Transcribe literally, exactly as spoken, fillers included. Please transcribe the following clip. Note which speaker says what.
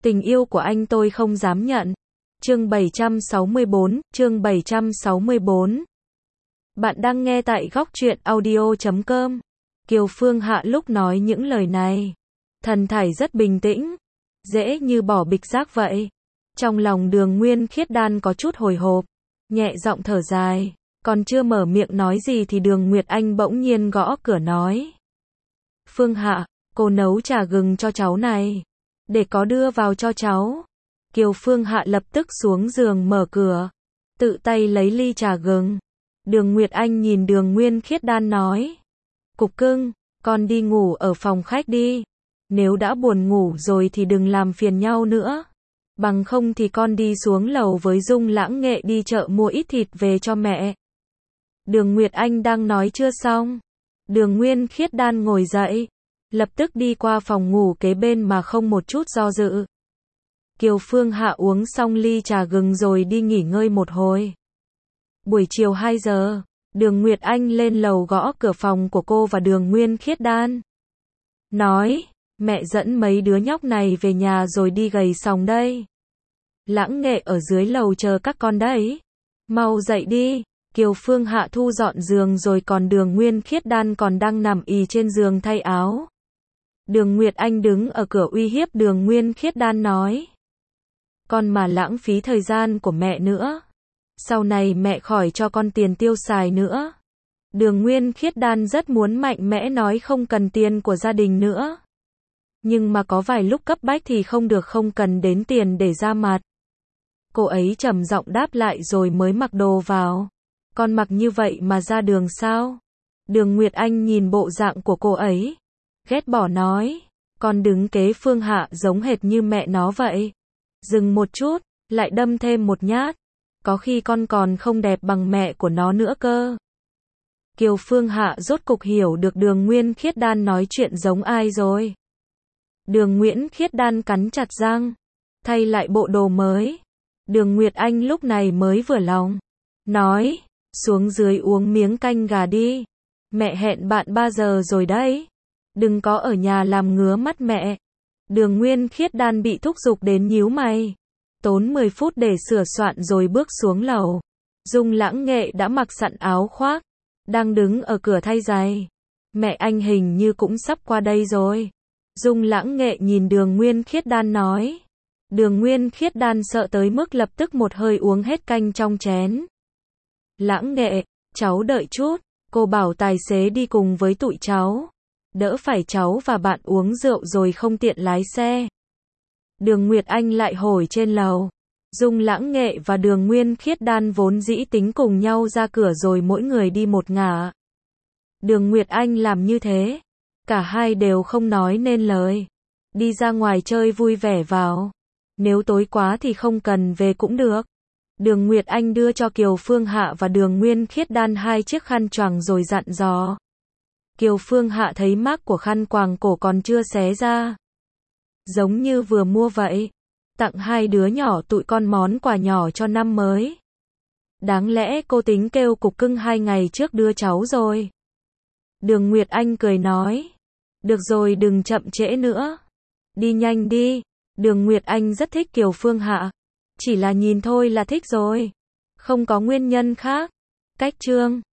Speaker 1: Tình yêu của anh tôi không dám nhận. Chương bảy trăm sáu mươi bốn, chương bảy trăm sáu mươi bốn. Bạn đang nghe tại góc truyện audio chấm com. Kiều Phương Hạ lúc nói những lời này, thần thảy rất bình tĩnh, dễ như bỏ bịch rác vậy. Trong lòng Đường Nguyên Khiết Đan có chút hồi hộp, nhẹ giọng thở dài, còn chưa mở miệng nói gì thì Đường Nguyệt Anh bỗng nhiên gõ cửa nói. Phương Hạ, cô nấu trà gừng cho cháu này, để có đưa vào cho cháu. Kiều Phương Hạ lập tức xuống giường mở cửa, tự tay lấy ly trà gừng. Đường Nguyệt Anh nhìn Đường Nguyên Khiết Đan nói. Cục cưng, con đi ngủ ở phòng khách đi. Nếu đã buồn ngủ rồi thì đừng làm phiền nhau nữa. Bằng không thì con đi xuống lầu với Dung Lãng Nghệ đi chợ mua ít thịt về cho mẹ. Đường Nguyệt Anh đang nói chưa xong. Đường Nguyên Khiết Đan ngồi dậy, lập tức đi qua phòng ngủ kế bên mà không một chút do dự. Kiều Phương Hạ uống xong ly trà gừng rồi đi nghỉ ngơi một hồi. Buổi chiều hai giờ, Đường Nguyệt Anh lên lầu gõ cửa phòng của cô và Đường Nguyên Khiết Đan. Nói, mẹ dẫn mấy đứa nhóc này về nhà rồi đi gầy sòng đây. Lãng Nghệ ở dưới lầu chờ các con đấy. Mau dậy đi. Kiều Phương Hạ thu dọn giường rồi còn Đường Nguyên Khiết Đan còn đang nằm ì trên giường thay áo. Đường Nguyệt Anh đứng ở cửa uy hiếp Đường Nguyên Khiết Đan nói. Con mà lãng phí thời gian của mẹ nữa. Sau này mẹ khỏi cho con tiền tiêu xài nữa. Đường Nguyên Khiết Đan rất muốn mạnh mẽ nói không cần tiền của gia đình nữa. Nhưng mà có vài lúc cấp bách thì không được không cần đến tiền để ra mặt. Cô ấy trầm giọng đáp lại rồi mới mặc đồ vào. Con mặc như vậy mà ra đường sao? Đường Nguyệt Anh nhìn bộ dạng của cô ấy, ghét bỏ nói. Con đứng kế Phương Hạ giống hệt như mẹ nó vậy. Dừng một chút, lại đâm thêm một nhát. Có khi con còn không đẹp bằng mẹ của nó nữa cơ. Kiều Phương Hạ rốt cục hiểu được Đường Nguyên Khiết Đan nói chuyện giống ai rồi. Đường Nguyễn Khiết Đan cắn chặt răng, thay lại bộ đồ mới. Đường Nguyệt Anh lúc này mới vừa lòng, nói, xuống dưới uống miếng canh gà đi. Mẹ hẹn bạn ba giờ rồi đấy. Đừng có ở nhà làm ngứa mắt mẹ. Đường Nguyên Khiết Đan bị thúc giục đến nhíu mày. Tốn mười phút để sửa soạn rồi bước xuống lầu. Dung Lãng Nghệ đã mặc sẵn áo khoác, đang đứng ở cửa thay giày. Mẹ anh hình như cũng sắp qua đây rồi. Dung Lãng Nghệ nhìn Đường Nguyên Khiết Đan nói. Đường Nguyên Khiết Đan sợ tới mức lập tức một hơi uống hết canh trong chén. Lãng Nghệ, cháu đợi chút, cô bảo tài xế đi cùng với tụi cháu. Đỡ phải cháu và bạn uống rượu rồi không tiện lái xe. Đường Nguyệt Anh lại hồi trên lầu. Dung Lãng Nghệ và Đường Nguyên Khiết Đan vốn dĩ tính cùng nhau ra cửa rồi mỗi người đi một ngả. Đường Nguyệt Anh làm như thế, cả hai đều không nói nên lời. Đi ra ngoài chơi vui vẻ vào. Nếu tối quá thì không cần về cũng được. Đường Nguyệt Anh đưa cho Kiều Phương Hạ và Đường Nguyên Khiết Đan hai chiếc khăn choàng rồi dặn dò. Kiều Phương Hạ thấy mác của khăn quàng cổ còn chưa xé ra. Giống như vừa mua vậy. Tặng hai đứa nhỏ tụi con món quà nhỏ cho năm mới. Đáng lẽ cô tính kêu cục cưng hai ngày trước đưa cháu rồi. Đường Nguyệt Anh cười nói. Được rồi, đừng chậm trễ nữa. Đi nhanh đi. Đường Nguyệt Anh rất thích Kiều Phương Hạ. Chỉ là nhìn thôi là thích rồi. Không có nguyên nhân khác. Cách chương